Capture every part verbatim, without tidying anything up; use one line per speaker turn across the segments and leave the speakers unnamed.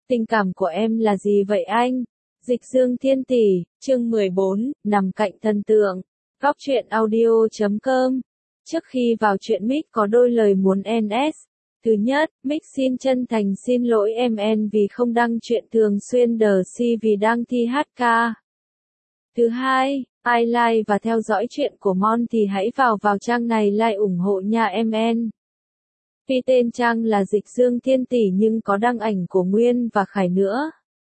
Tình cảm của em là gì vậy anh? Dịch Dương Thiên Tỷ, chương mười bốn, nằm cạnh thần tượng. Góc truyện audio chấm com. Trước khi vào chuyện Mick có đôi lời muốn en ét. Thứ nhất, Mick xin chân thành xin lỗi em en vì không đăng chuyện thường xuyên đờ si vì đang thi hát ca. Thứ hai, ai like và theo dõi chuyện của Mon thì hãy vào vào trang này like ủng hộ nha em en. Tuy tên trang là Dịch Dương Thiên Tỷ nhưng có đăng ảnh của Nguyên và Khải nữa.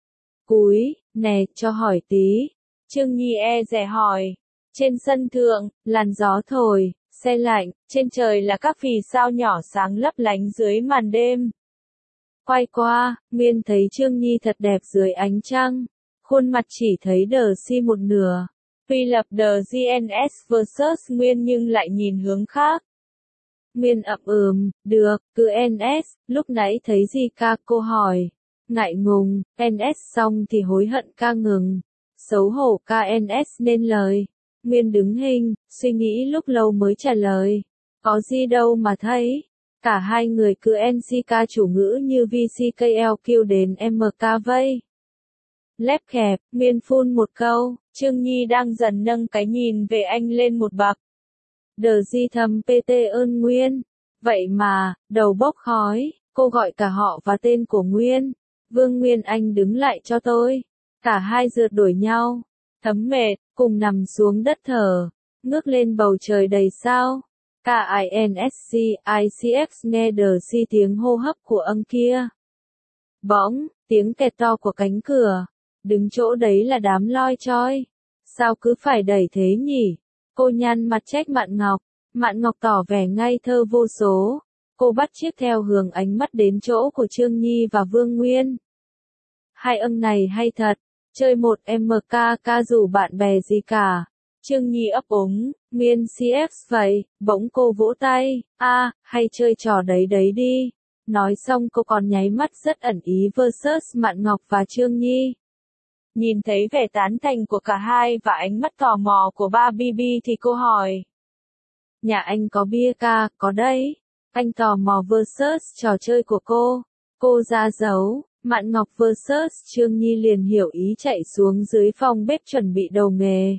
Cúi, nè, cho hỏi tí. Trương Nhi e dè hỏi. Trên sân thượng, làn gió thổi, se lạnh, trên trời là các vì sao nhỏ sáng lấp lánh dưới màn đêm. Quay qua, Nguyên thấy Trương Nhi thật đẹp dưới ánh trăng. Khuôn mặt chỉ thấy đờ si một nửa. Tuy lập The giê en ét versus Nguyên nhưng lại nhìn hướng khác. Nguyên ậm ừm, được, cứ en ét, lúc nãy thấy gì ca cô hỏi. Ngại ngùng, en ét xong thì hối hận ca ngừng. Xấu hổ ca en ét nên lời. Nguyên đứng hình, suy nghĩ lúc lâu mới trả lời. Có gì đâu mà thấy. Cả hai người cứ en xê ca chủ ngữ như vê xê ca lờ quy đến em ca vây. Lép khẹp, Nguyên phun một câu, Trương Nhi đang dần nâng cái nhìn về anh lên một bậc. Đờ di thầm pê tê ơn Nguyên. Vậy mà, đầu bốc khói, cô gọi cả họ và tên của Nguyên. Vương Nguyên anh đứng lại cho tôi. Cả hai rượt đuổi nhau. Thấm mệt, cùng nằm xuống đất thở. Ngước lên bầu trời đầy sao. Cả i en ét xê, i xê ích nghe đờ si tiếng hô hấp của ông kia. Bỗng, tiếng kẹt to của cánh cửa. Đứng chỗ đấy là đám loi choi. Sao cứ phải đẩy thế nhỉ? Cô nhăn mặt trách Mạn Ngọc. Mạn Ngọc tỏ vẻ ngây thơ vô số. Cô bắt chiếc theo hướng ánh mắt đến chỗ của Trương Nhi và Vương Nguyên. Hai ông này hay thật. Chơi một em ca ca rủ bạn bè gì cả. Trương Nhi ấp úng. Nguyên xê ích vậy. Bỗng cô vỗ tay. A, à, hay chơi trò đấy đấy đi. Nói xong cô còn nháy mắt rất ẩn ý versus Mạn Ngọc và Trương Nhi. Nhìn thấy vẻ tán thành của cả hai và ánh mắt tò mò của ba bê bê thì cô hỏi. Nhà anh có bia ca, có đấy. Anh tò mò versus trò chơi của cô. Cô ra dấu, Mạn Ngọc versus Trương Nhi liền hiểu ý chạy xuống dưới phòng bếp chuẩn bị đầu nghề.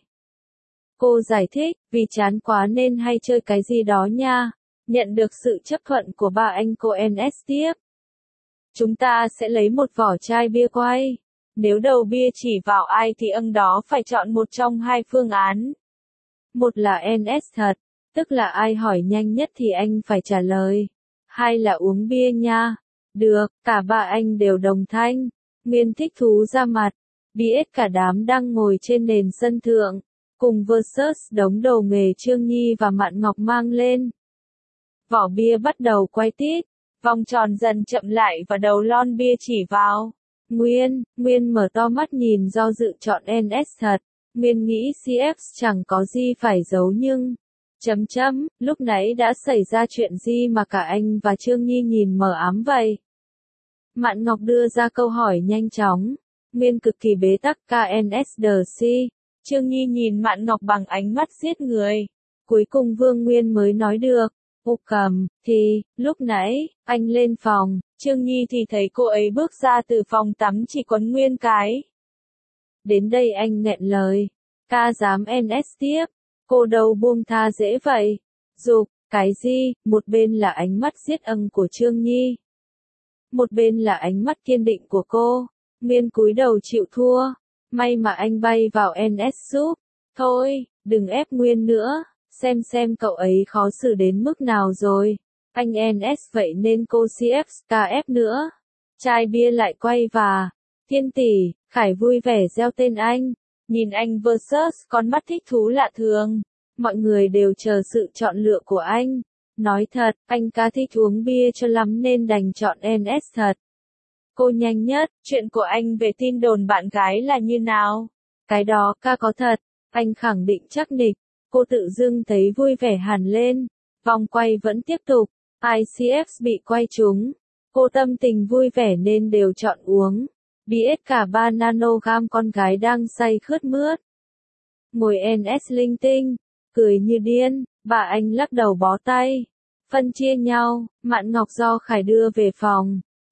Cô giải thích, vì chán quá nên hay chơi cái gì đó nha. Nhận được sự chấp thuận của ba anh cô en ét tiếp. Chúng ta sẽ lấy một vỏ chai bia quay. Nếu đầu bia chỉ vào ai thì ông đó phải chọn một trong hai phương án. Một là en ét thật, tức là ai hỏi nhanh nhất thì anh phải trả lời. Hai là uống bia nha. Được, cả ba anh đều đồng thanh. Nguyên thích thú ra mặt. Biết cả đám đang ngồi trên nền sân thượng. Cùng versus đống đồ nghề Trương Nhi và Mạn Ngọc mang lên. Vỏ bia bắt đầu quay tít. Vòng tròn dần chậm lại và đầu lon bia chỉ vào. Nguyên, Nguyên mở to mắt nhìn do dự chọn en ét thật. Nguyên nghĩ xê ích chẳng có gì phải giấu nhưng... Chấm chấm, lúc nãy đã xảy ra chuyện gì mà cả anh và Trương Nhi nhìn mờ ám vậy? Mạn Ngọc đưa ra câu hỏi nhanh chóng. Nguyên cực kỳ bế tắc ca en ét đờ si. Trương Nhi nhìn Mạn Ngọc bằng ánh mắt giết người. Cuối cùng Vương Nguyên mới nói được. Ô cầm, thì, lúc nãy, anh lên phòng, Trương Nhi thì thấy cô ấy bước ra từ phòng tắm chỉ quấn Nguyên cái. Đến đây anh nghẹn lời. Ca dám en ét tiếp. Cô đâu buông tha dễ vậy. Dục, cái gì, một bên là ánh mắt giết âng của Trương Nhi. Một bên là ánh mắt kiên định của cô. Nguyên cúi đầu chịu thua. May mà anh bay vào en ét giúp. Thôi, đừng ép Nguyên nữa. Xem xem cậu ấy khó xử đến mức nào rồi. Anh en ét vậy nên cô xê ích ca ép nữa. Chai bia lại quay và. Thiên Tỷ, Khải vui vẻ reo tên anh. Nhìn anh versus con mắt thích thú lạ thường. Mọi người đều chờ sự chọn lựa của anh. Nói thật, anh ca thích uống bia cho lắm nên đành chọn en ét thật. Cô nhanh nhất, chuyện của anh về tin đồn bạn gái là như nào? Cái đó ca có thật. Anh khẳng định chắc nịch. Cô tự dưng thấy vui vẻ hẳn lên. Vòng quay vẫn tiếp tục. i xê ích bị quay trúng. Cô tâm tình vui vẻ nên đều chọn uống. Biết cả ba nanogam con gái đang say khướt mướt. Ngồi en ét linh tinh. Cười như điên. Bà anh lắc đầu bó tay. Phân chia nhau. Mạn Ngọc do Khải đưa về phòng.